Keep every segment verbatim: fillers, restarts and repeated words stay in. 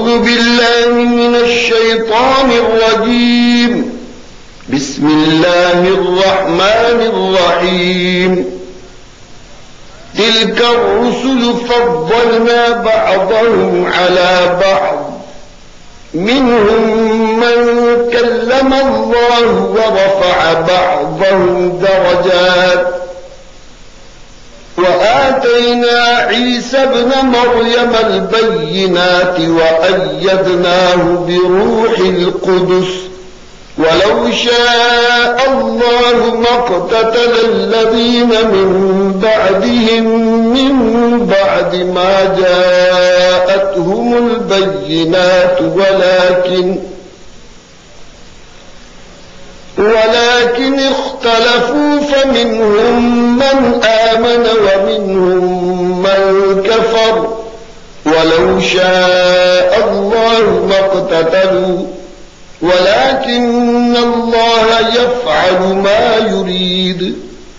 أعوذ بالله من الشيطان الرجيم. بسم الله الرحمن الرحيم. تلك الرسل فضلنا بعضهم على بعض، منهم من كلم الله ورفع بعضهم درجات، وآتينا عيسى ابن مريم البينات وأيدناه بروح القدس، ولو شاء الله ما اقتتل الذين من بعدهم من بعد ما جاءتهم البينات ولكن ولكن اختلفوا فمنهم من آمن ومنهم من كفر، ولو شاء الله ما اقتتلوا ولكن الله يفعل ما يريد.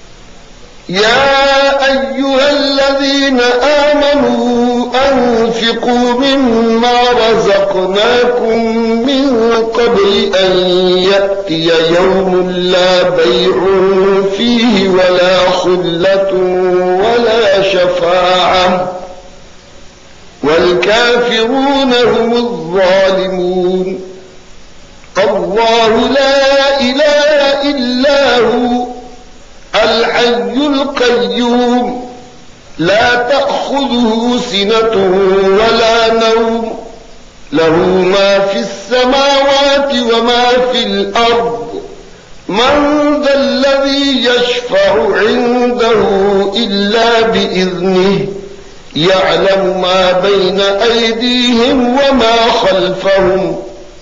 يا أيها الذين آمنوا أنفقوا مما رزقناكم من قبل أن يأتي يوم لا بيع فيه ولا خلة ولا شفاعة والكافرون هم الظالمون. الله لا إله إلا هو الحي القيوم، لا تأخذه سنة ولا نوم، له ما في السماوات وما في الأرض. من ذا الذي يشفع عنده إلا بإذنه، يعلم ما بين أيديهم وما خلفهم،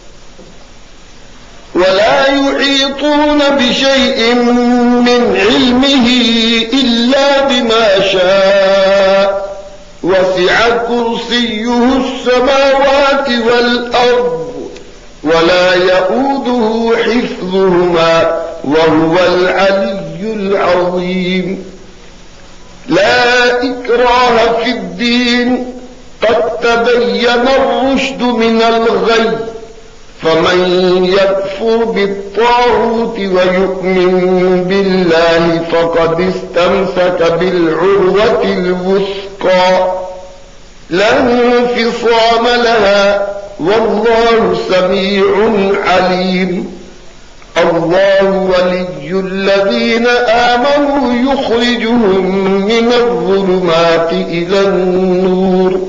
ولا يحيطون بشيء من علمه إلا بما شاء، وسع كرسيه السماوات والأرض ولا يؤوده حفظهما وهو العلي العظيم. لا إكراه في الدين، قد تبين الرشد من الغي، فمن يكفر بالطاغوت ويؤمن بالله فقد استمسك بالعروة الوثقى لا انفصام لها، والله سميع عليم. الله ولي الذين آمنوا يخرجهم من الظلمات إلى النور،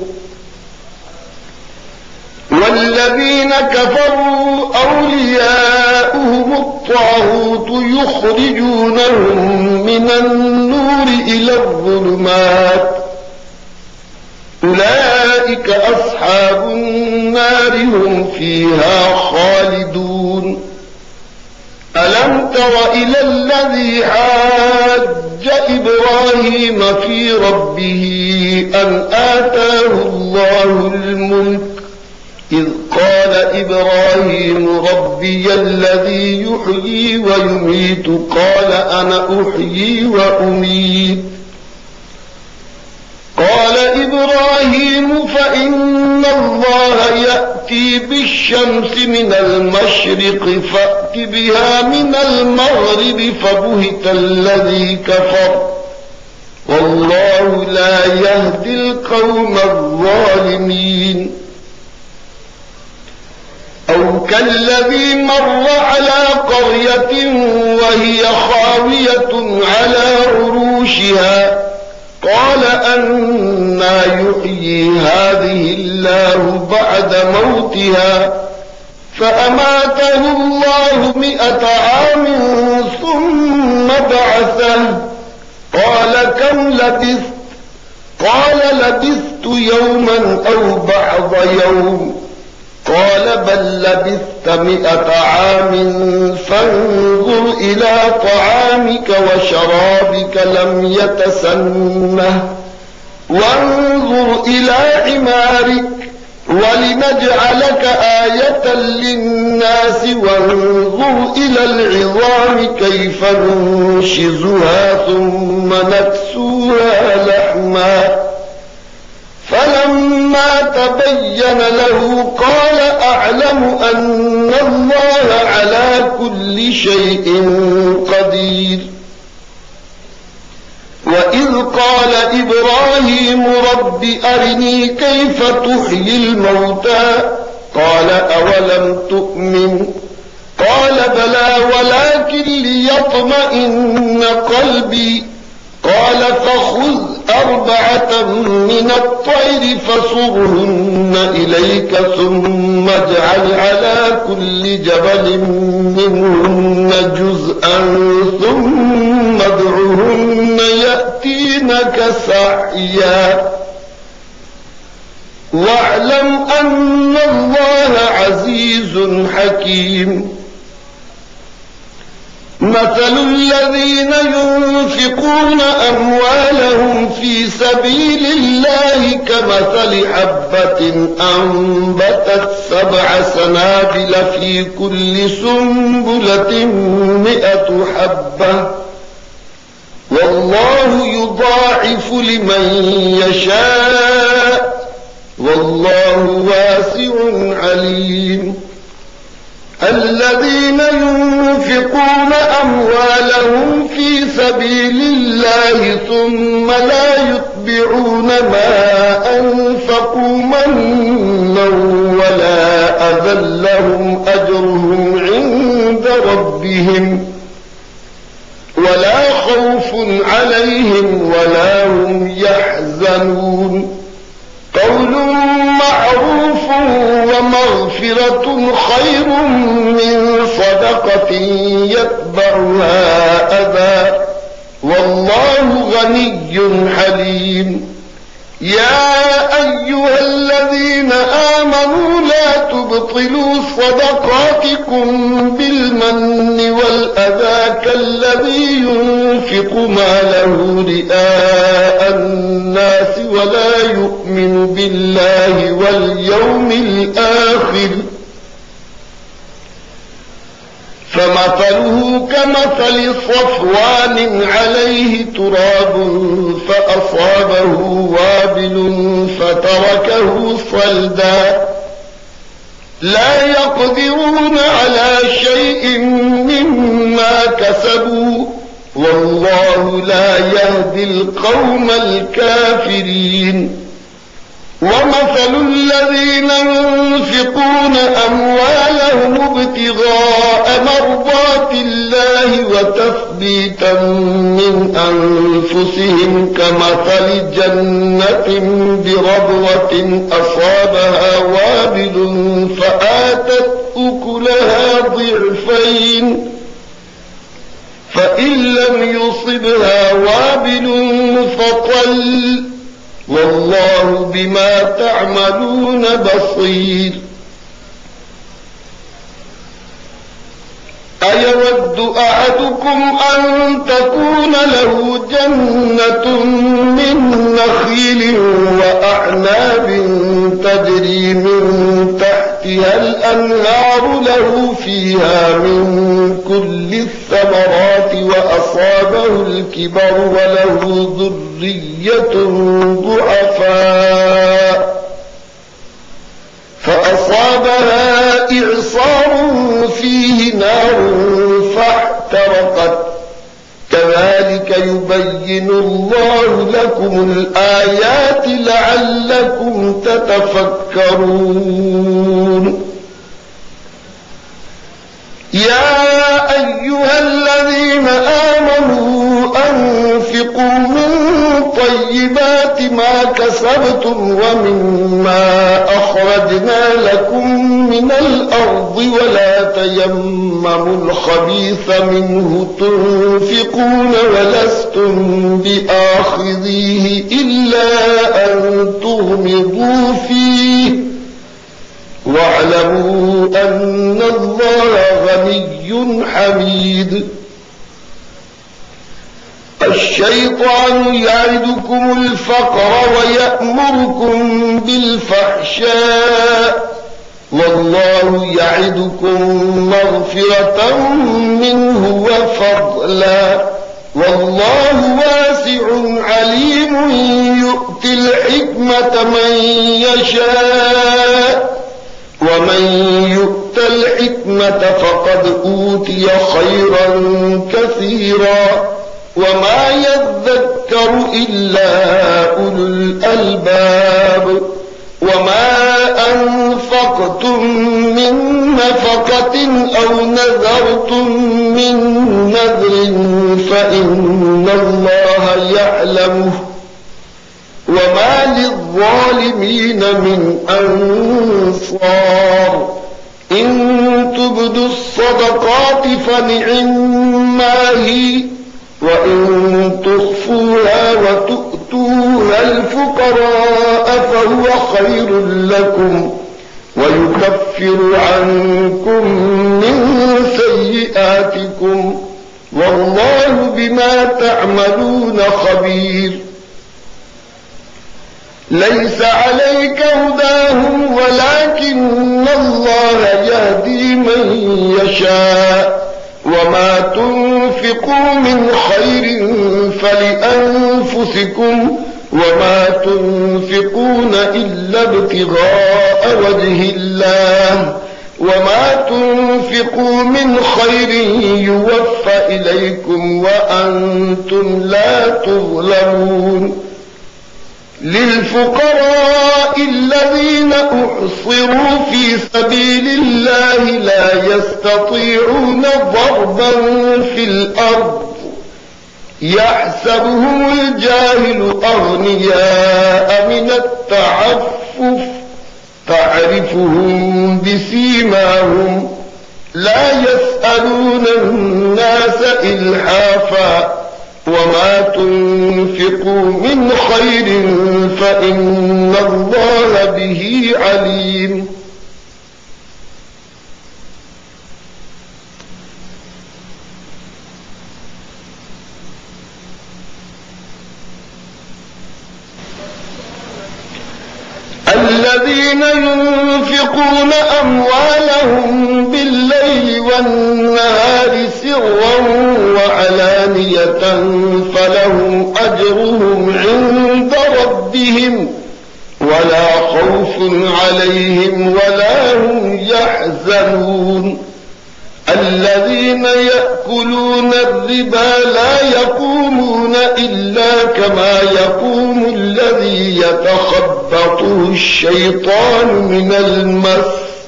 والذين كفروا أولياؤهم الطاغوت يخرجونهم من النور إلى الظلمات، أولئك أصحاب النار هم فيها خالدون. ألم تر إلى الذي حاج إبراهيم في ربه أن آتاه الله الملك، إذ قال إبراهيم ربي الذي يحيي ويميت قال أنا أحيي وأميت. قال إبراهيم فإن الله يأتي بالشمس من المشرق فأت بها من المغرب، فبهت الذي كفر، والله لا يهدي القوم الظالمين. أو كالذي مر على قرية وهي خاوية على عروشها، قال أنى يحيي هذه الله بعد موتها، فأماته الله مئة عام ثم بعثه، قال كم لبثت؟ قال لبثت يوما أو بعض يوم، قال بل لبثت مئة عام فانظر إلى طعامك وشرابك لم يتسنه، وانظر إلى حمارك ولنجعلك آية للناس، وانظر إلى العظام كيف ننشزها ثم نكسوها لحما، فلما تبين له قال أعلم أن الله على كل شيء قدير. وإذ قال إبراهيم رب أرني كيف تحيي الموتى قال أولم تؤمن قال بلى ولكن ليطمئن قلبي قال فخذ أربعة من الطير فصرهن إليك ثم اجعل على كل جبل منهن جزءا ثم ادعهن يأتينك سعيا واعلم أن الله عزيز حكيم. مثل الذين ينفقون أموالهم في سبيل الله كمثل حبة أنبتت سبع سنابل في كل سنبلة مئة حبة والله يضاعف لمن يشاء والله واسع عليم. الذين ينفقون أموالهم في سبيل الله ثم لا يتبعون ما أنفقوا منا ولا أذى لهم أجرهم عند ربهم ولا خوف عليهم ولا هم يحزنون. قول معروف ومغفرة خير من صدقة يتبعها أذى والله غني حليم. يا أيها الذين آمنوا لا تبطلوا صدقاتكم بالمن والأذى كالذي ينفق ماله رئاء الناس ولا يؤمن بالله واليوم الآخر فمثله كمثل صفوان عليه تراب فأصابه وابل فتركه صلدا لا يقدرون على شيء مما كسبوا والله لا يهدي القوم الكافرين. ومثل الذين ينفقون أموالهم ابتغاء مرضات الله وتثبيتا من أنفسهم كمثل جنة بربوة أصابها وابل فآتت أكلها ضعفين فإن لم يصبها وابل فطل والله بما تعملون بصير. أيود أحدكم أن تكون له جنة من نخيل وأعناب تجري من تحتها الأنهار له فيها من كل الثمرات وأصابه الكبر وله ذرية ضعفاء فأصابها إعصار فيه نار فاحترقت كذلك يبين الله لكم الآيات لعلكم تتفكرون. يا أيها الذين آمنوا أنفقوا من طيبات ما كسبتم ومما أخرجنا لكم من الأرض ولا تيمموا الخبيث منه تنفقون ولستم بآخذيه إلا أن تغمضوا فيه واعلموا أن الله غني حميد. الشيطان يعدكم الفقر ويأمركم بالفحشاء والله يعدكم مغفرة منه وفضلا والله واسع عليم يؤتي يؤتي الحكمة من يشاء ومن يؤت الحكمة فقد أوتي خيرا كثيرا وما يذكر إلا أولو الألباب وما أنفقتم من نفقة أو نذرتم من نذر فإن الله يعلمه وما للظالمين من أنصار إن تبدوا الصدقات فنعما هي وإن تخفوها وتؤتوها الفقراء فهو خير لكم ويكفر عنكم من سيئاتكم والله بما تعملون خبير ليس عليك هداهم ولكن الله يهدي من يشاء وما تنفقوا من خير فلأنفسكم وما تنفقون إلا ابتغاء وجه الله وما تنفقوا من خير يوفى إليكم وأنتم لا تظلمون للفقراء الذين أحصروا في سبيل الله لا يستطيعون ضربا في الأرض يحسبهم الجاهل أغنياء من التعفف تعرفهم بسيماهم لا يسألون الناس إلحافا وما تنفقوا من خير فإن الله به عليم الذين ينفقون أموالهم بالليل والنهار سرا وعلانية فلهم أجرهم عند ربهم ولا خوف عليهم ولا هم يحزنون الذين يأكلون الربا لا يقومون إلا كما يقوم الذي يتخبطه الشيطان من المس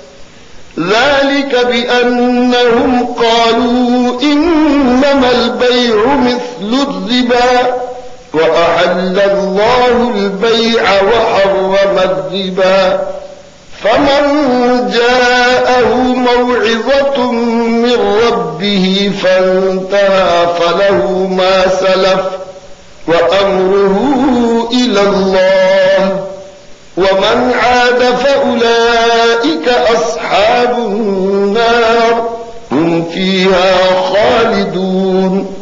ذلك بأنهم قالوا إنما البيع مثل الربا وأحل الله البيع وحرم الربا فمن جاءه موعظة من ربه فانتهى فله ما سلف وأمره إلى الله ومن عاد فأولئك أصحاب النار هم فيها خالدون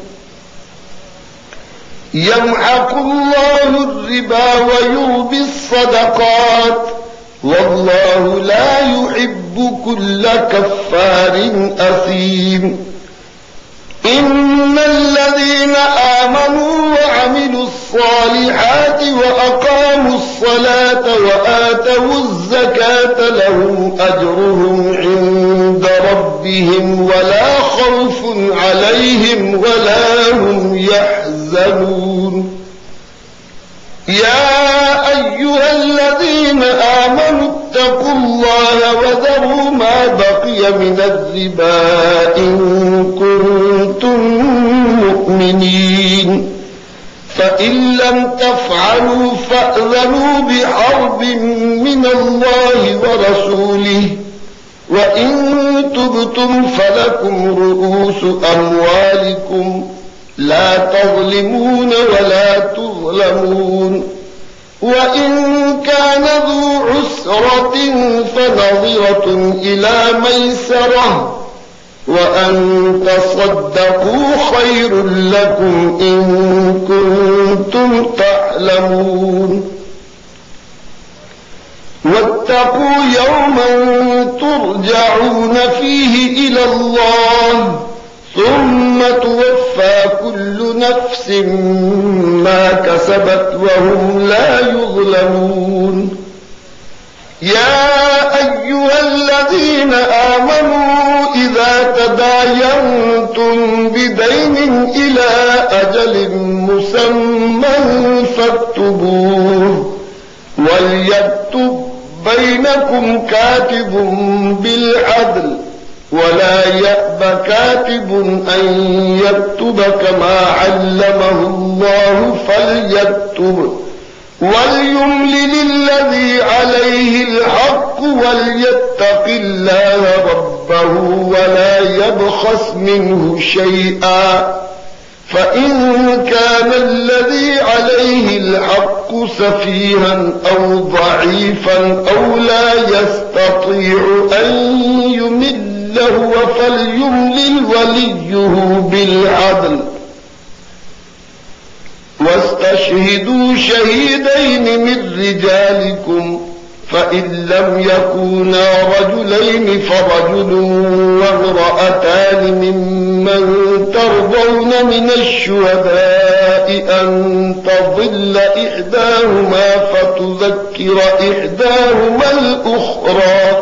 يمحق الله الربا ويربي الصدقات والله لا يحب كل كفار أثيم إن الذين آمنوا وعملوا الصالحات وأقاموا الصلاة وآتوا الزكاة لهم أجرهم عند ربهم ولا خوف عليهم ولا هم يحزنون يا أيها الذين آمنوا اتقوا الله وذروا ما بقي من الربا إن كنتم مؤمنين فإن لم تفعلوا فأذنوا بحرب من الله ورسوله وإن تبتم فلكم رؤوس أموالكم لا تظلمون ولا تظلمون وإن كان ذو عسرة فنظرة إلى ميسرة وأن تصدقوا خير لكم إن كنتم تعلمون واتقوا يوما ترجعون فيه إلى الله ثم توفى كل نفس ما كسبت وهم لا يظلمون. يا أيها الذين آمنوا إذا تداينتم بدين إلى أجل مسمى فاكتبوه وليكتب بينكم كاتب بالعدل ولا يأب كاتب أن يكتب كما علمه الله فليكتب وليملل الذي عليه الحق وليتق الله ربه ولا يبخس منه شيئا فإن كان الذي عليه الحق سفيها أو ضعيفا أو لا يستطيع أن يمل هو فليملل وليه بالعدل واستشهدوا شهيدين من رجالكم فإن لم يكونا رجلين فرجل وامرأتان ممن ترضون من الشهداء أن تضل إحداهما فتذكر إحداهما الأخرى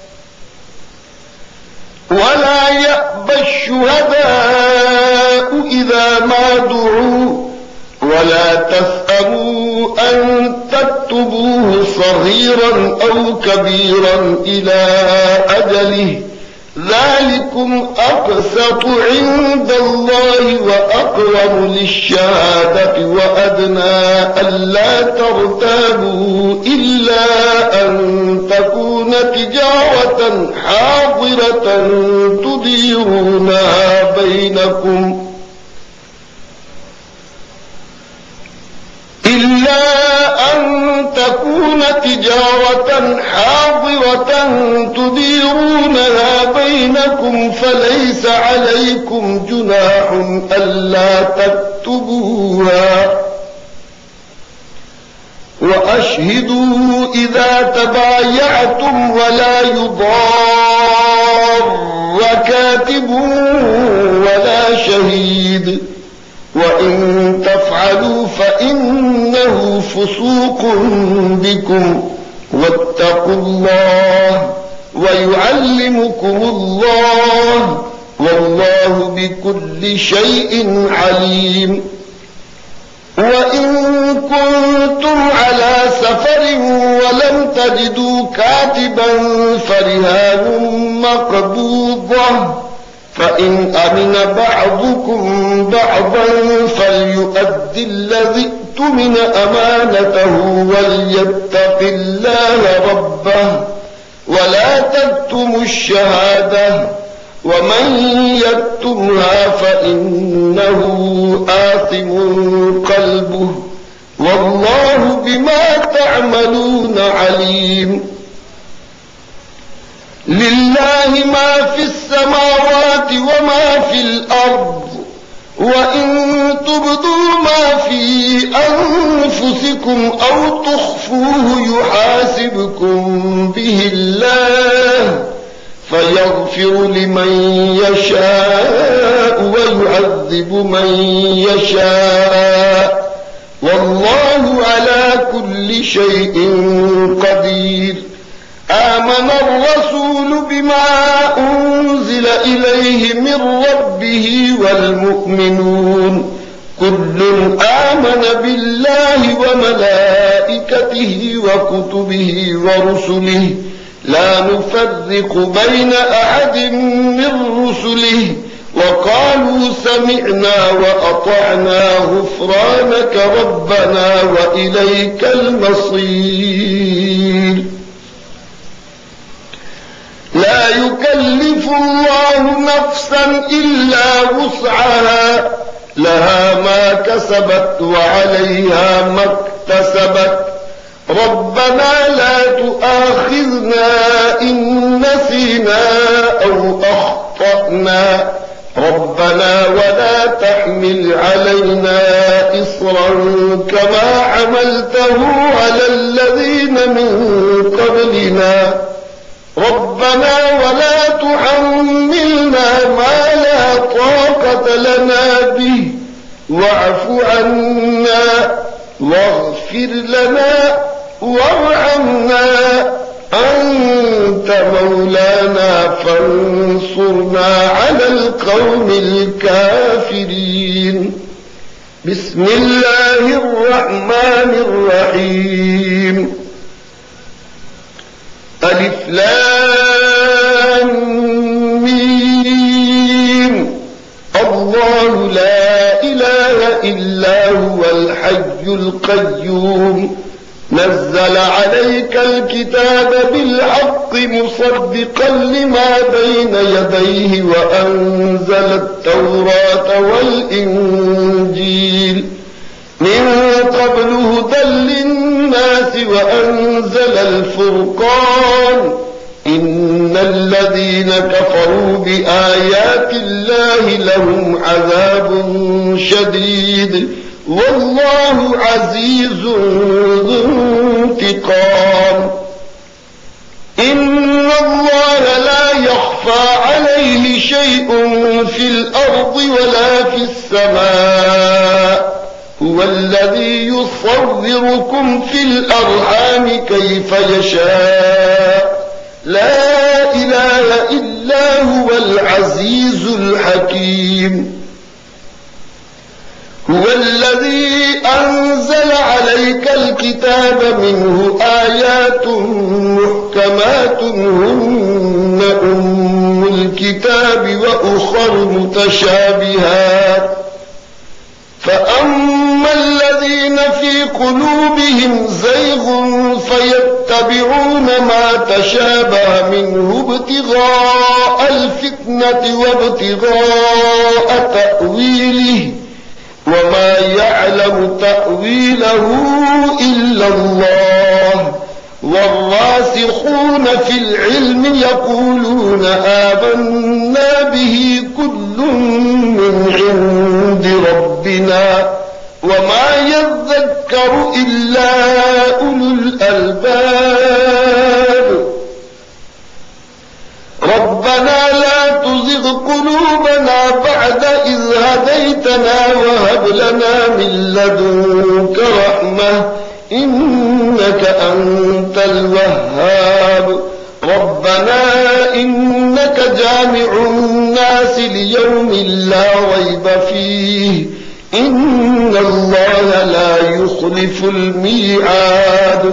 ولا يأبى الشهداء إذا ما دعوا ولا تسأموا أن تكتبوه صغيرا أو كبيرا إلى أجله ذلكم أقسط عند الله وأقرب للشهادة وأدنى ألا ترتابوا إلا أن تكون تجارة حاضرة تديرونها بينكم إلا أن تكون تجارة حاضرة تديرونها بينكم فليس عليكم جناح ألا تكتبوها وأشهدوا إذا تبايعتم ولا يضار كاتب ولا شهيد وإن تفعلوا فإنه فسوق بكم واتقوا الله ويعلمكم الله والله بكل شيء عليم. وإن كنتم على سفر ولم تجدوا كاتبا فرهان مقبوضة فإن أمن بعضكم بعضا فليؤدي الذي اؤتمن أمانته وليتق الله ربه ولا تكتموا الشهادة ومن يكتمها فإنه آثم قلبه والله بما تعملون عليم. لله ما في السماوات وما في الأرض وإن تبدوا ما في أنفسكم أو تخفوه يحاسبكم به الله فيغفر لمن يشاء ويعذب من يشاء والله على كل شيء قدير. آمن الرسول بما أنزل إليه من ربه والمؤمنون كل آمن بالله وملائكته وكتبه ورسله لا نفرق بين أحد من رسله وقالوا سمعنا وأطعنا غفرانك ربنا وإليك المصير. لا يكلف الله نفسا إلا وسعها لها ما كسبت وعليها ما اكتسبت ربنا لا تؤاخذنا إن نسينا أو أخطأنا ربنا ولا تحمل علينا إصرا كما حملته على الذين من قبلنا ربنا ولا تحملنا ما لا طاقة لنا به واعف عنا واغفر لنا وارحمنا أنت مولانا فانصرنا على القوم الكافرين. بسم الله الرحمن الرحيم. ألف لام ميم. الله لا إله إلا هو الحي القيوم نزل عليك الكتاب بالحق مصدقا لما بين يديه وأنزل التوراة والإنجيل من قبل هدى للناس وأنزل الفرقان إن الذين كفروا بآيات الله لهم عذاب شديد والله عزيز ذو انتقام. إن الله لا يخفى عليه شيء في الأرض ولا في السماء هو الذي يصوركم في الأرحام كيف يشاء لا إله إلا هو العزيز الحكيم. هو الذي أنزل عليك الكتاب منه آيات محكمات هن أم الكتاب وأخر متشابهات فأما الذين في قلوبهم زيغ فيتبعون ما تشابه منه ابتغاء الفتنة وابتغاء تأويله وما يعلم تأويله إلا الله والراسخون في العلم يقولون آمنا به كل من عند ربنا وما يذكر إلا أولو الألباب. ربنا لا تزغ قلوبنا بعد إذ هديتنا وهب لنا من لدنك رحمة إنك أنت الوهاب. ربنا إنك جامع الناس ليوم لا ريب فيه إن الله لا يخلف الميعاد.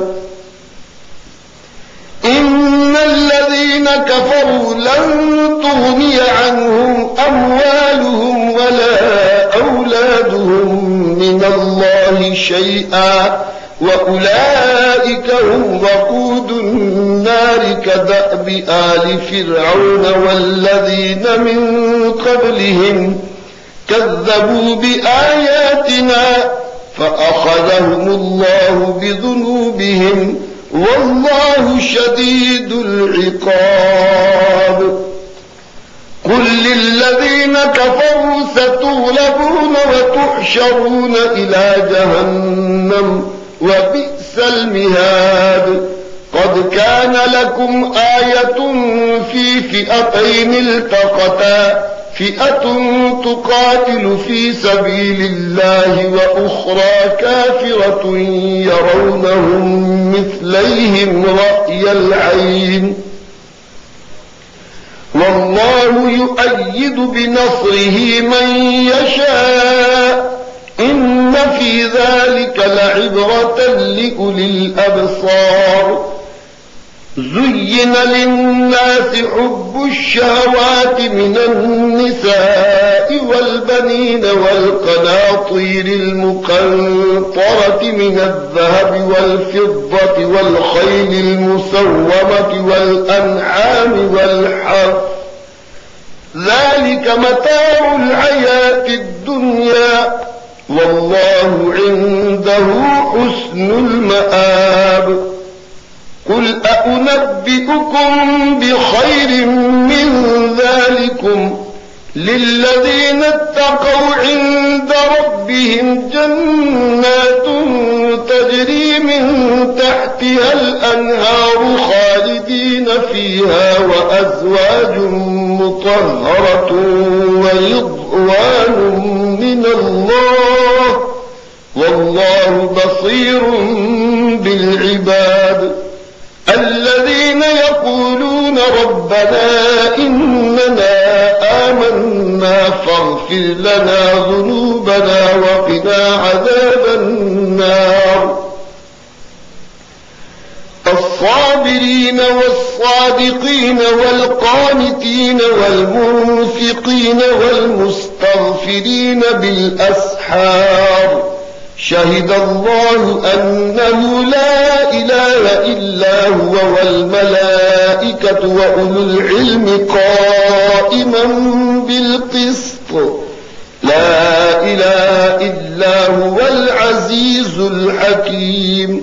إن الذين كفروا لن تغني عنهم أموالهم ولا أولادهم من الله شيئا وأولئك هم وقود النار كدأب آل فرعون والذين من قبلهم كذبوا بآياتنا فأخذهم الله بذنوبهم والله شديد العقاب. قل للذين كفروا ستغلبون وتحشرون إلى جهنم وبئس المهاد. قد كان لكم آية في فئتين التقتا فئة تقاتل في سبيل الله وأخرى كافرة يرونهم مثليهم رأي العين والله يؤيد بنصره من يشاء إن في ذلك لعبرة لأولي الأبصار. زين للناس حب الشهوات من النساء والبنين والقناطير المقنطرة من الذهب والفضة والخيل المسومة والأنعام والحرث ذلك متاع الحياة الدنيا والله عنده حسن المآب. قل أأنبئكم بخير من ذلكم للذين اتقوا عند ربهم جنات تجري من تحتها الأنهار خالدين فيها وأزواج مطهرة ورضوان من الله الله والله بصير بالعباد الذين يقولون ربنا إننا آمنا فاغفر لنا ذنوبنا وقنا عذاب النار الصابرين والصادقين والقانتين والمنفقين والمستغفرين بالأسحار شهد الله أنه لا إله إلا هو والملائكة وأولو العلم قائما بالقسط لا إله إلا هو العزيز الحكيم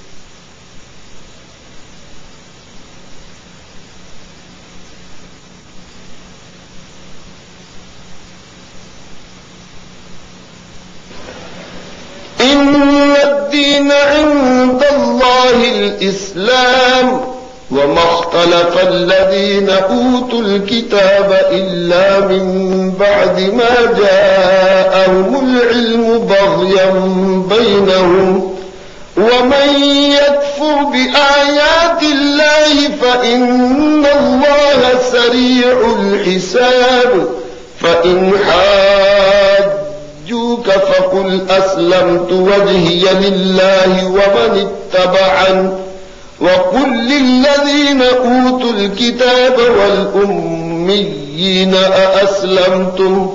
إن الدين عند الله الإسلام وما اختلف الذين أوتوا الكتاب إلا من بعد ما جاءهم العلم بغيا بينهم ومن يكفر بآيات الله فإن الله سريع الحساب فإن حاج فقل أسلمت وجهي لله ومن اتبعني وقل للذين أوتوا الكتاب والأميين أأسلمتم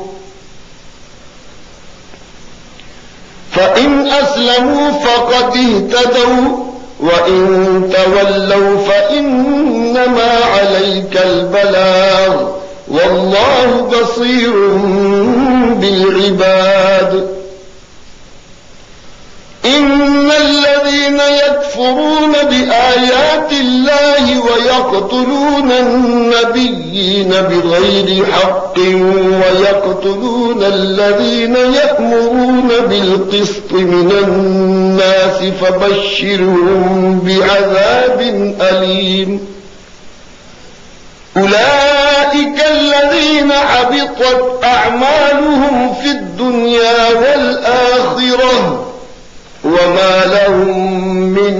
فإن أسلموا فقد اهتدوا وإن تولوا فإنما عليك البلاغ والله بصير بالعباد إن الذين يكفرون بآيات الله ويقتلون النبيين بغير حق ويقتلون الذين يأمرون بالقسط من الناس فبشرهم بعذاب أليم أولئك الذين حبطت أعمالهم في الدنيا والآخرة وما لهم من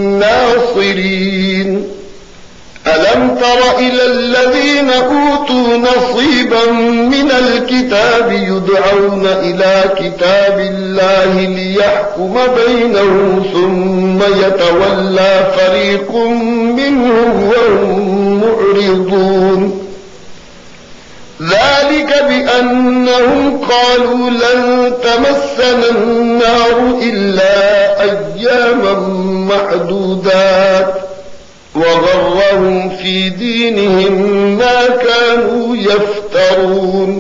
ناصرين ألم تر إلى الذين أوتوا نصيبا من الكتاب يدعون إلى كتاب الله ليحكم بينهم ثم يتولى فريق منهم وهم معرضون ذلك بأنهم قالوا لن تمسنا النار إلا أياما معدودات وغرهم في دينهم ما كانوا يفترون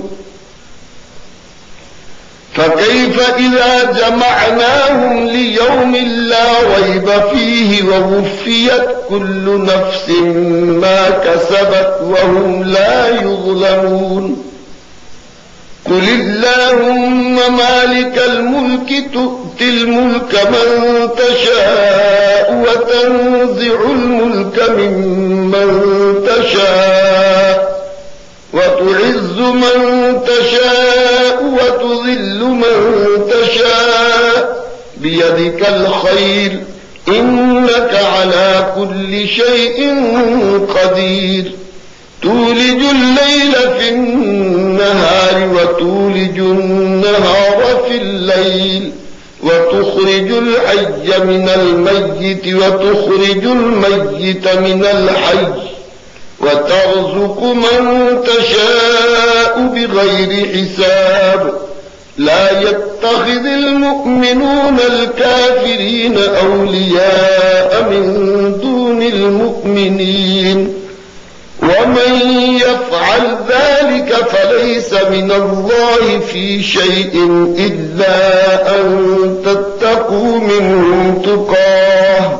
فكيف إذا جمعناهم ليوم لا ريب فيه ووفيت كل نفس ما كسبت وهم لا يظلمون قل اللهم مالك الملك تؤتي الملك من تشاء وتنزع الملك ممن تشاء وتعز من تشاء وتذل من تشاء بيدك الخير إنك على كل شيء قدير تولج الليل في النهار وتولج النهار في الليل وتخرج الحي من الميت وتخرج الميت من الحي وترزق من تشاء بغير حساب لا يتخذ المؤمنون الكافرين أولياء من دون المؤمنين ومن يفعل ذلك فليس من الله في شيء إلا أن تتقوا منهم تقاه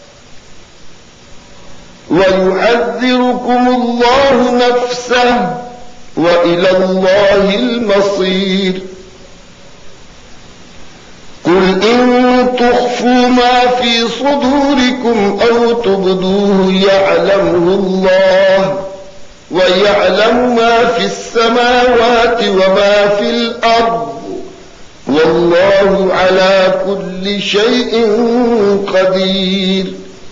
ويحذركم الله نفسه وإلى الله المصير قل إن تخفوا ما في صدوركم أو تبدوه يعلمه الله ويعلم ما في السماوات وما في الأرض والله على كل شيء قدير.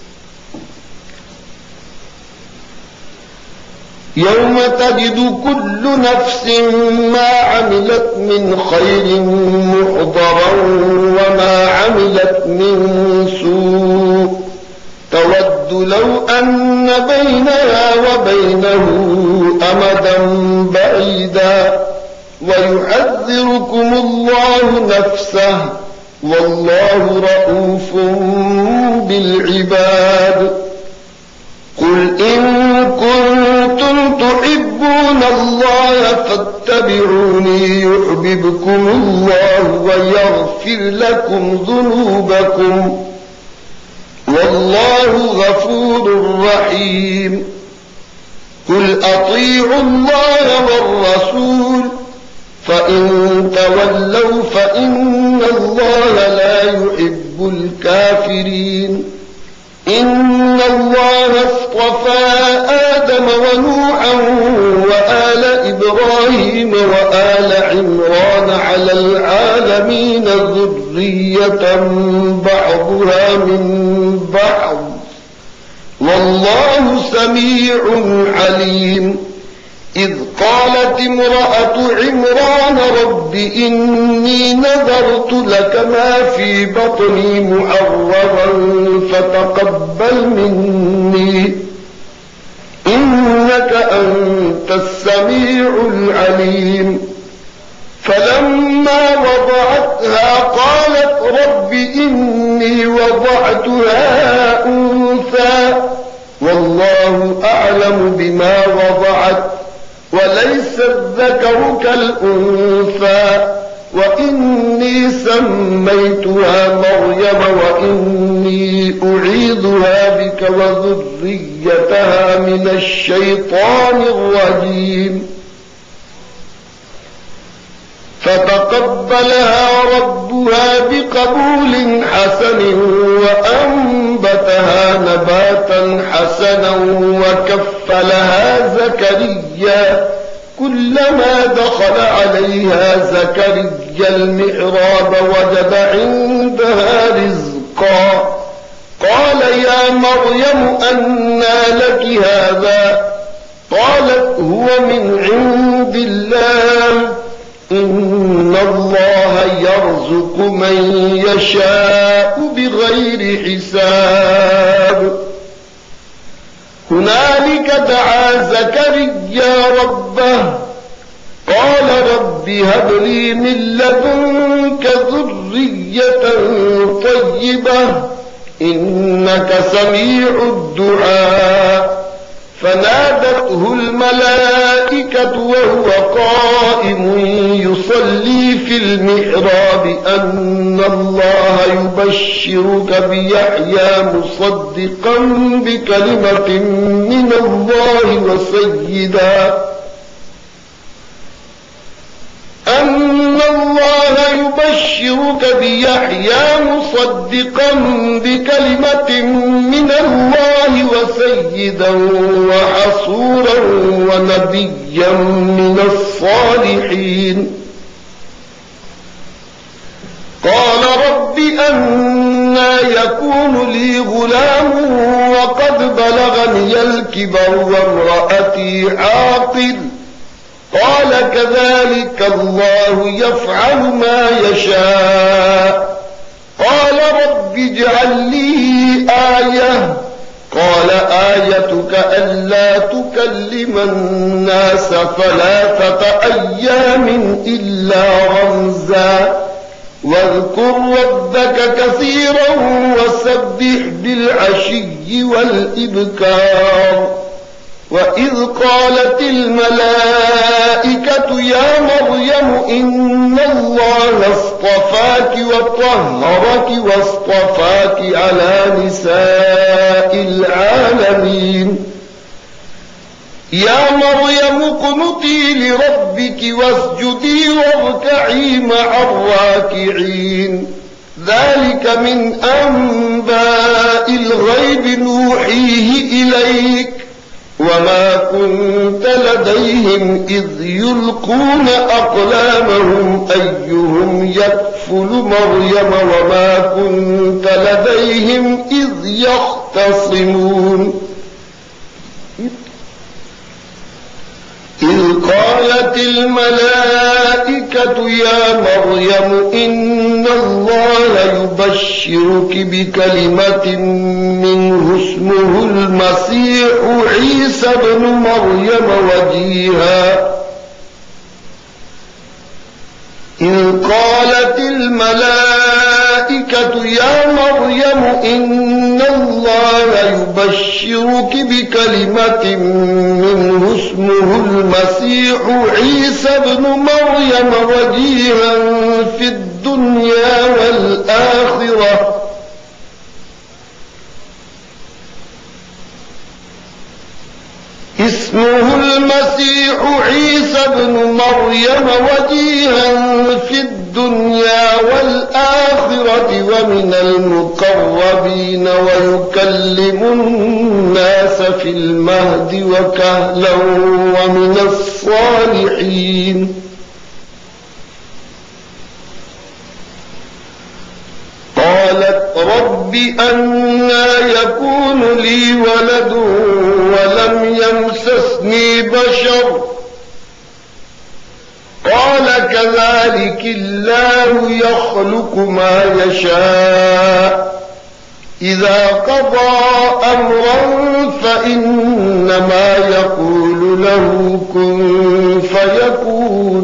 يوم تجد كل نفس ما عملت من خير محضرا وما عملت من سوء تود لو أن بينها وبينه أمدا بعيدا ويحذركم الله نفسه والله رؤوف بالعباد. قل إن كنتم تحبون الله فاتبعوني يحببكم الله ويغفر لكم ذنوبكم والله غفور رحيم. قل أطيعوا الله والرسول فإن تولوا فإن الله لا يحب الكافرين. إن الله اصطفى آدم ونوحا وآل إبراهيم وآل عمران على العالمين ذرية بعضها من بعض والله سميع عليم. إذ قالت امرأة عمران رب إني نذرت لك ما في بطني محررا فتقبل مني إنك أنت السميع العليم. فلما وضعتها قالت رب إني وضعتها أنثى والله أعلم بما وضعت وليس الذكر كالأنثى وإني سميتها مريم وإني أعيذها بك وذريتها من الشيطان الرجيم. فتقبلها ربها بقبول حسن وأنبتها نباتا حسنا وكفلها زكريا كلما دخل عليها زكريا المحراب وجد عندها رزقا قال يا مريم أنى لك هذا قالت هو من عند الله إن الله يرزق من يشاء بغير حساب. هنالك دعا زكريا ربه قال رب هب لي من لدنك ذرية طيبة إنك سميع الدعاء. فنادته الملائكة وهو قائم يصلي في المحراب أن الله يبشرك بيحيى مصدقا بكلمة من الله وسيدا أن الله يبشرك بيحيى مصدقا بكلمة من الله وسيدا وحصورا ونبيا من الصالحين. قال رب أنى يكون لي غلام وقد بلغني الكبر وامرأتي عاقر قال كذلك الله يفعل ما يشاء. قال رب اجعل لي آية قال آيتك ألا تكلم الناس ثلاثة أيام إلا رمزا واذكر ربك كثيرا وسبح بالعشي والإبكار. وإذ قالت الملائكة يا مريم إن الله اصطفاك وطهرك واصطفاك على نساء العالمين. يا مريم اقنتي لربك واسجدي واركعي مع الراكعين. ذلك من أنباء الغيب نوحيه إليك وما كنت لديهم إذ يلقون أقلامهم أيهم يكفر تكفل مريم وما كنت لديهم إذ يختصمون إذ قالت الملائكة يا مريم إن الله يبشرك بكلمة منه اسمه المسيح عيسى ابن مريم وجيها إذ قالت الملائكة يا مريم إن الله يبشرك بكلمة منه اسمه المسيح عيسى ابن مريم وجيها في الدنيا والآخرة اسمه المسيح عيسى ابن مريم وجيها في الدنيا والآخرة ومن المقربين ويكلم الناس في المهد وكهلا ومن الصالحين قالت رب أنى يكون لي ولد ولم يمسسني بشر قال كذلك الله يخلق ما يشاء إذا قضى أمرا فإنما يقول له كن فيكون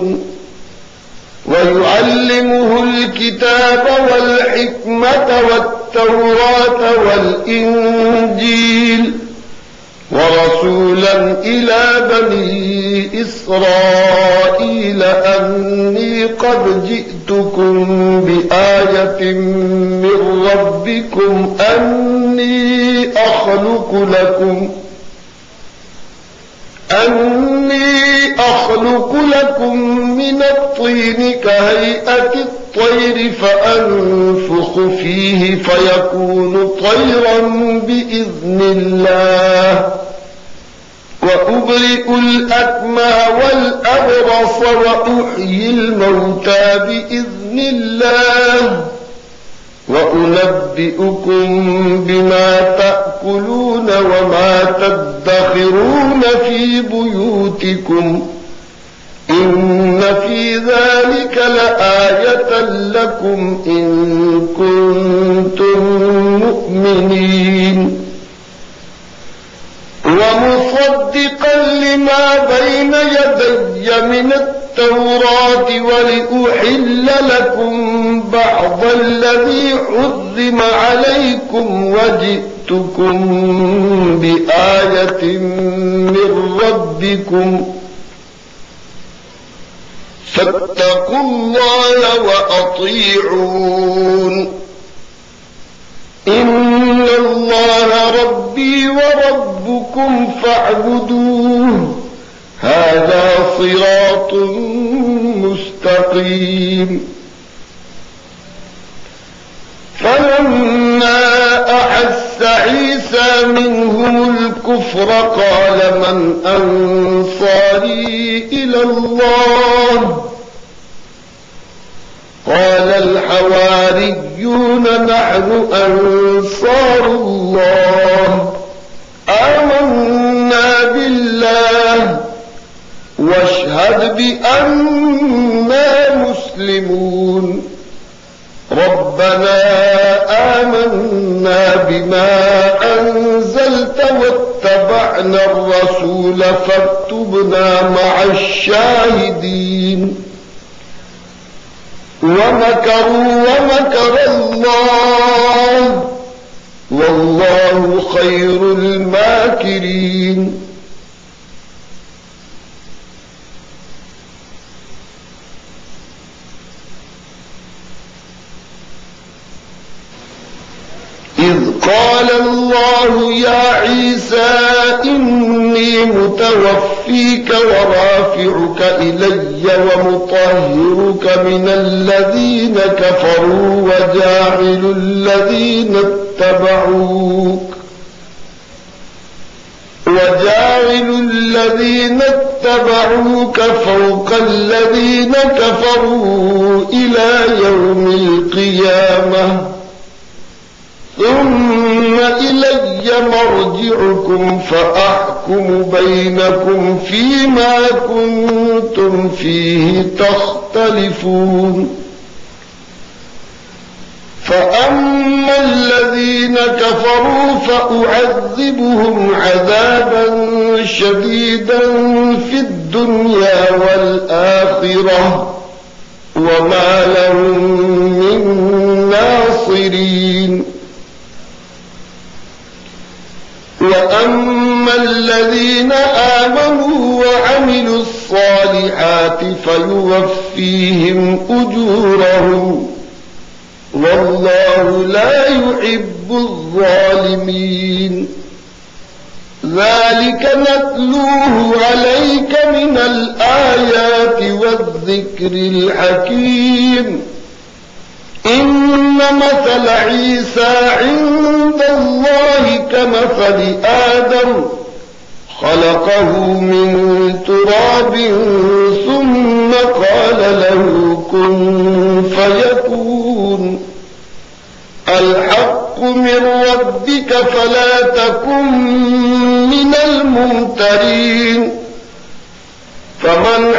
ويعلمه الكتاب والحكمة والتوراة والإنجيل ورسولا إلى بني إسرائيل أني قد جئتكم بآية من ربكم أني أخلق لكم أني أخلق لكم من الطين كهيئة الطير فأنفخ فيه فيكون طيرا بإذن الله وأبرئ الأكمى والأبرص وأحيي الموتى بإذن الله وأنبئكم بما تأكلون وما تدخرون في بيوتكم إن في ذلك لآية لكم إن كنتم مؤمنين ومصدقا لما بين يدي من التوراة ولأحل لكم بعض الذي حرم عليكم وجئتكم بآية من ربكم فاتقوا الله وأطيعون إن الله ربي وربكم فاعبدوه هذا صراط مستقيم فلما أحس عيسى منهم الكفر قال من أنصاري إلى الله قال الحواريون نحن أنصار الله آمنا بالله واشهد بأننا مسلمون ربنا آمنا بما أنزلت واتبعنا الرسول فاكتبنا مع الشاهدين ومكروا ومكر الله والله خير الماكرين إذ قال الله يا عيسى إني متوفيك ورافعك إلي ومطهرك من الذين كفروا وجاعل الذين اتبعوك وجاعل الذين اتبعوك فوق الذين كفروا إلى يوم القيامة ثم إلي مرجعكم فأحكم بينكم فيما كنتم فيه تختلفون فأما الذين كفروا فأعذبهم عذابا شديدا في الدنيا والآخرة وما لهم من ناصرين وأما الذين آمنوا وعملوا الصالحات فيوفيهم أجورهم والله لا يحب الظالمين ذلك نتلوه عليك من الآيات والذكر الحكيم إن مثل عيسى عند الله كمثل آدم خلقه من تراب ثم قال له كن فيكون الحق من ربك فلا تكن من الممترين فمن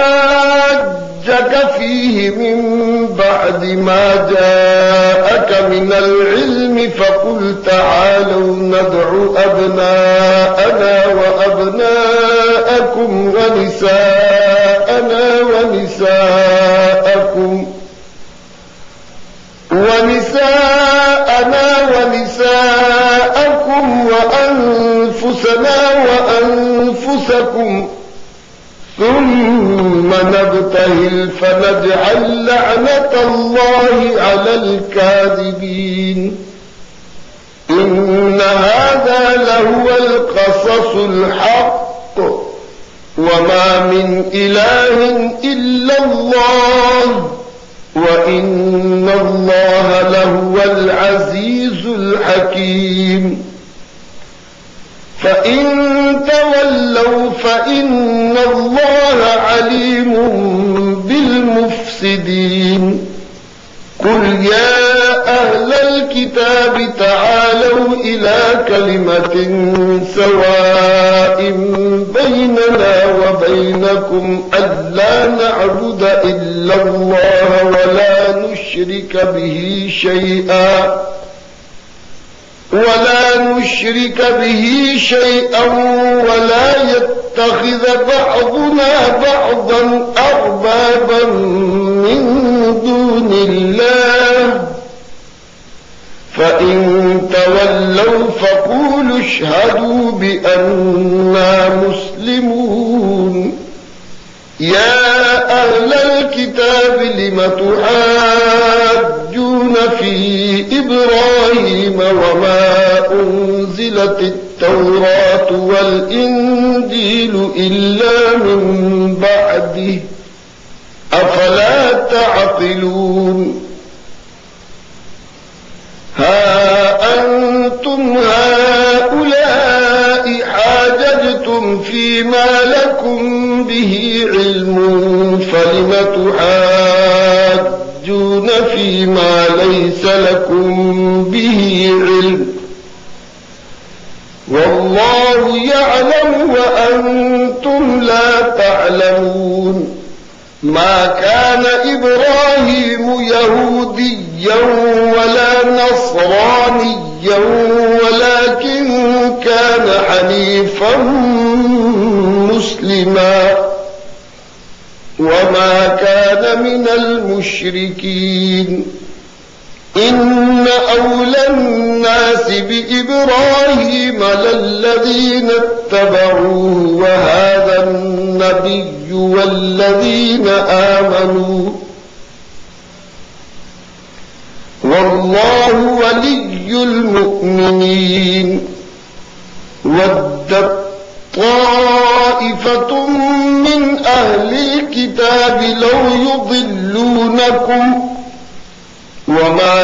حاجك فيه من بعد ما جاءك من العلم فقل تعالوا ندع أبناءنا وأبناءكم ونساءنا ونساءكم ونساءنا ونساءكم وأنفسنا وأنفسكم ثم نبتهل فنجعل لعنة الله على الكاذبين إن هذا لهو القصص الحق وما من إله إلا الله وإن الله لهو العزيز الحكيم فإن تولوا فإن الله عليم بالمفسدين قل يا أهل الكتاب تعالوا إلى كلمة سواء بيننا وبينكم ألا نعبد إلا الله ولا نشرك به شيئا ولا نشرك به شيئا ولا يتخذ بعضنا بعضا أربابا من دون الله فإن تولوا فقولوا اشهدوا بأننا مسلمون يا أهل الكتاب لم تحاجون في إبراهيم وما أنزلت التوراة والإنجيل إلا من بعده أفلا تعقلون ها أنتم هؤلاء حاججتم فيما لكم به علم فلم تحاجون فيما ليس لكم به علم والله يعلم وأنتم لا تعلمون ما كان إبراهيم يهوديا ولا نصرانيا ولكن كان حنيفا مسلما وما كان من المشركين إن أولى الناس بإبراهيم للذين اتبعوه وهذا النبي والذين آمنوا والله ولي المؤمنين ودت طائفة من أهل الكتاب لو يضلونكم وما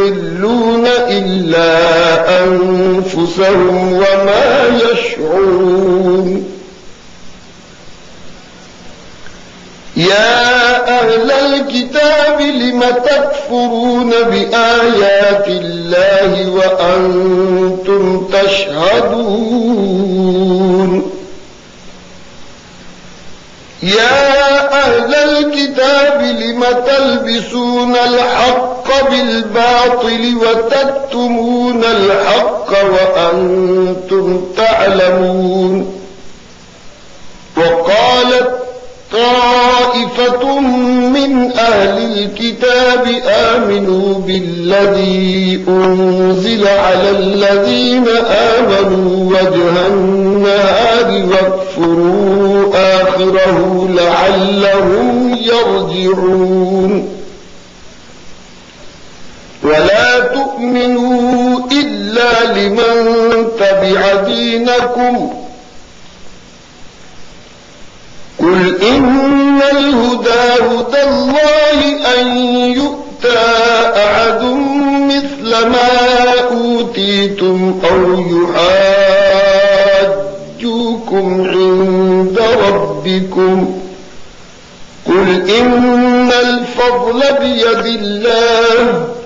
يضلون إلا أنفسهم وما يشعرون الكتاب لم تكفرون بآيات الله وأنتم تشهدون يا أهل الكتاب لم تلبسون الحق بالباطل وتكتمون الحق وأنتم تعلمون وقالت طائفة من أهل الكتاب آمنوا بالذي أنزل على الذين آمنوا وجه النهار واكفروا آخره لعلهم يرجعون ولا تؤمنوا إلا لمن تبع دينكم قل إن الهدى هدى الله أن يؤتى أحد مثل ما أوتيتم أو يحاجوكم عند ربكم قل إن الفضل بيد الله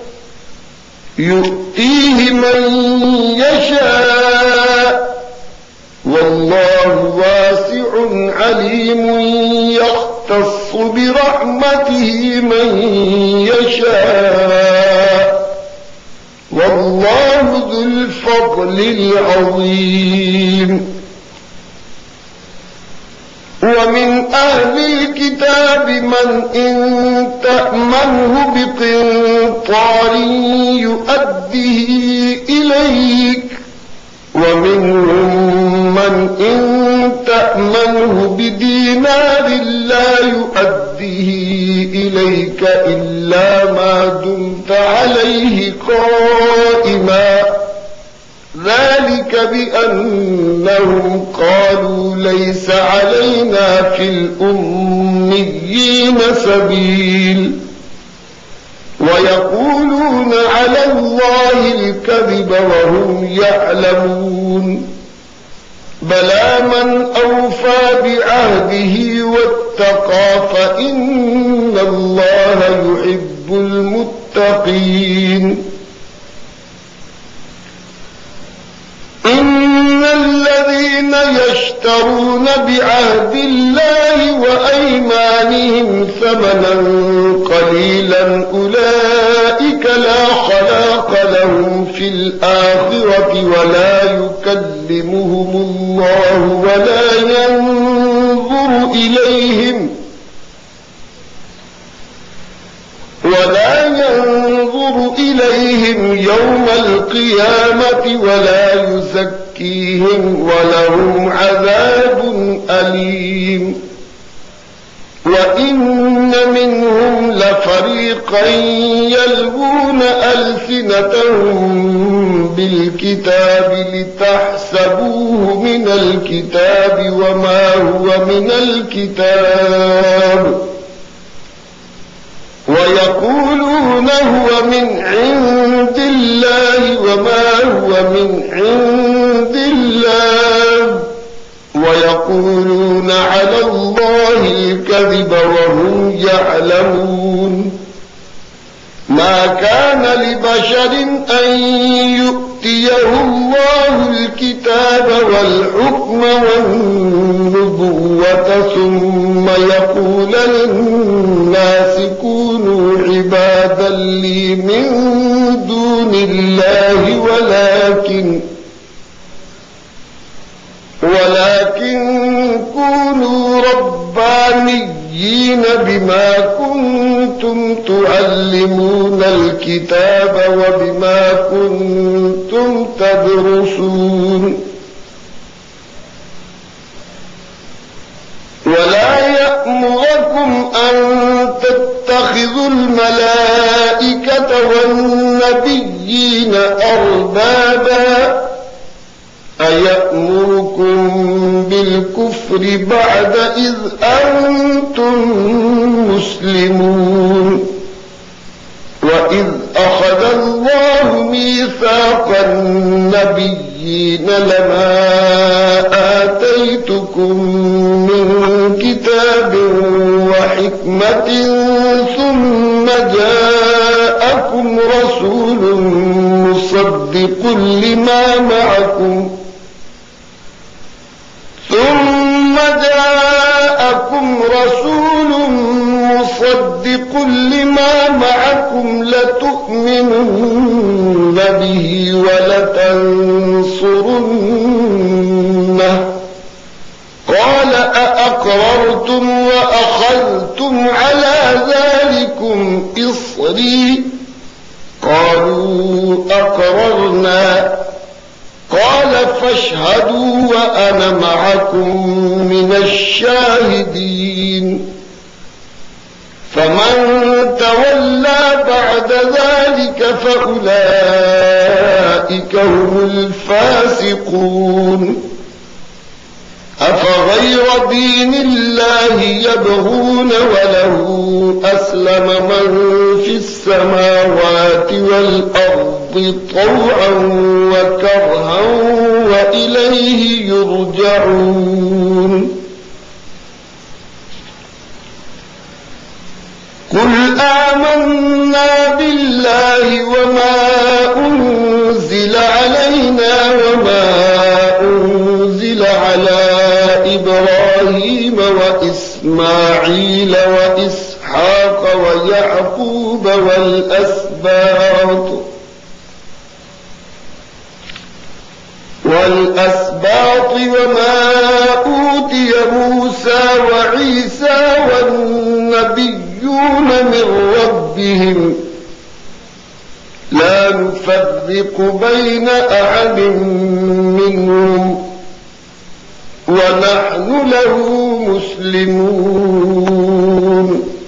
يؤتيه من يشاء والله واسع عليم يختص برحمته من يشاء والله ذو الفضل العظيم ومن أهل الكتاب من إن تأمنه بقنطار يؤديه إليك ومنهم من إن تأمنه بدينار لا يؤديه إليك إلا ما دمت عليه قائما ذلك بأنهم قالوا ليس علينا في الأميين سبيل ويقولون على الله الكذب وهم يعلمون بلى من أوفى بعهده واتقى فإن الله يحب المتقين إن الذين يشترون بعهد الله وأيمانهم ثمنا قليلا أولئك لا خلاق لهم في الآخرة ولا يكلمهم الله ولا ينظر إليهم ولا ينظر إليهم يوم القيامة ولا يزكيهم ولهم عذاب أليم وإن منهم لفريقا يلوون ألسنتهم بالكتاب لتحسبوه من الكتاب وما هو من الكتاب ويقولون هو من عند الله وما هو من عند الله ويقولون على الله الكذب وهم يعلمون ما كان لبشر أن يؤتيه الله الكتاب والحكم والنبوة ثم يقول للناس كونوا عبادا لي من دون الله ولكن ولكن كونوا ربانيين بما كنتم تعلمون الكتاب وبما كنتم تدرسون ولا يأمركم أن تتخذوا الملائكة والنبيين أربابا أيأمركم بالكفر بعد إذ أنتم مسلمون وإذ أخذ الله ميثاق النبيين لما آتيتكم من كتاب وحكمة ثم كل ما معكم ثم جاءكم رسول مصدق لما معكم لتؤمنن به ولتنصرنه قال أأقررتم وأخذتم على ذلكم إصري قالوا أقررنا قال فاشهدوا وأنا معكم من الشاهدين فمن تولى بعد ذلك فأولئك هم الفاسقون أفغير دين الله يبغون وله أسلم من في السماوات والأرض طوعا وكرها وإليه يرجعون قل آمنا بالله وما أنزل علينا وما أنزل على إبراهيم وإسماعيل وإسحاق ويعقوب والأسباط والأسباط وما أوتي موسى وعيسى والنبيون من ربهم لا نفرق بين أحد منهم ونحن له مسلمون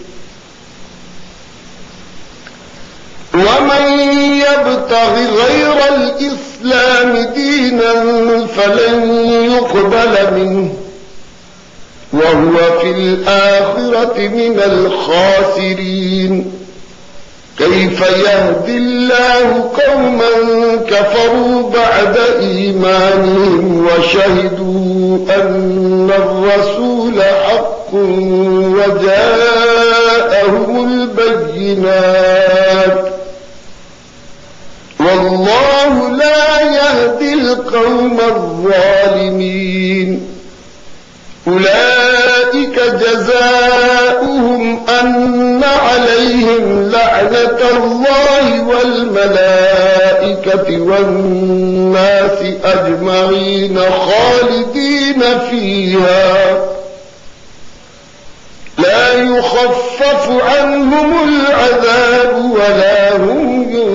ومن يبتغ غير الإسلام دينا فلن يقبل منه وهو في الآخرة من الخاسرين كيف يهدي الله قوما كفروا بعد إيمانهم وشهدوا أن الرسول حق وجاءهم البينات والله لا يهدي القوم الظالمين أولئك جزاؤهم أن عليهم لعنة الله والملائكة والناس أجمعين خالدين فيها لا يخفف عنهم العذاب ولا هم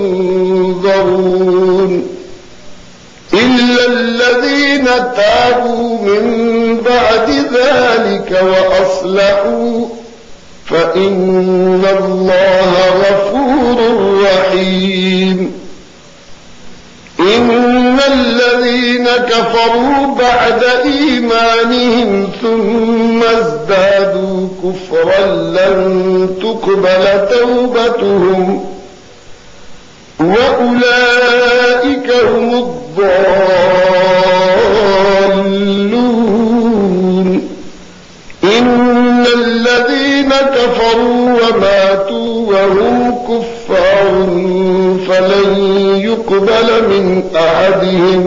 ينظرون إلا الذين تابوا من بعد ذلك وأصلحوا فإن الله غفور رحيم إن الذين كفروا بعد إيمانهم ثم ازدادوا كفرا لن تقبل توبتهم وأولئك هم الضالون إن الذين كفروا وماتوا وهم كفار فلن يقبل من أحدهم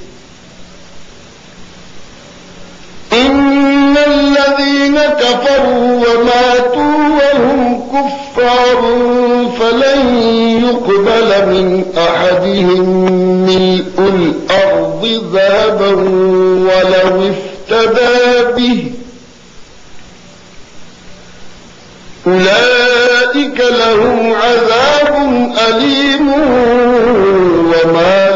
إن الذين كفروا وماتوا وهم كفار فلن يقبل من أحدهم ملء الأرض ذهبا ولو افتدى به أولئك لهم عذاب أليم وما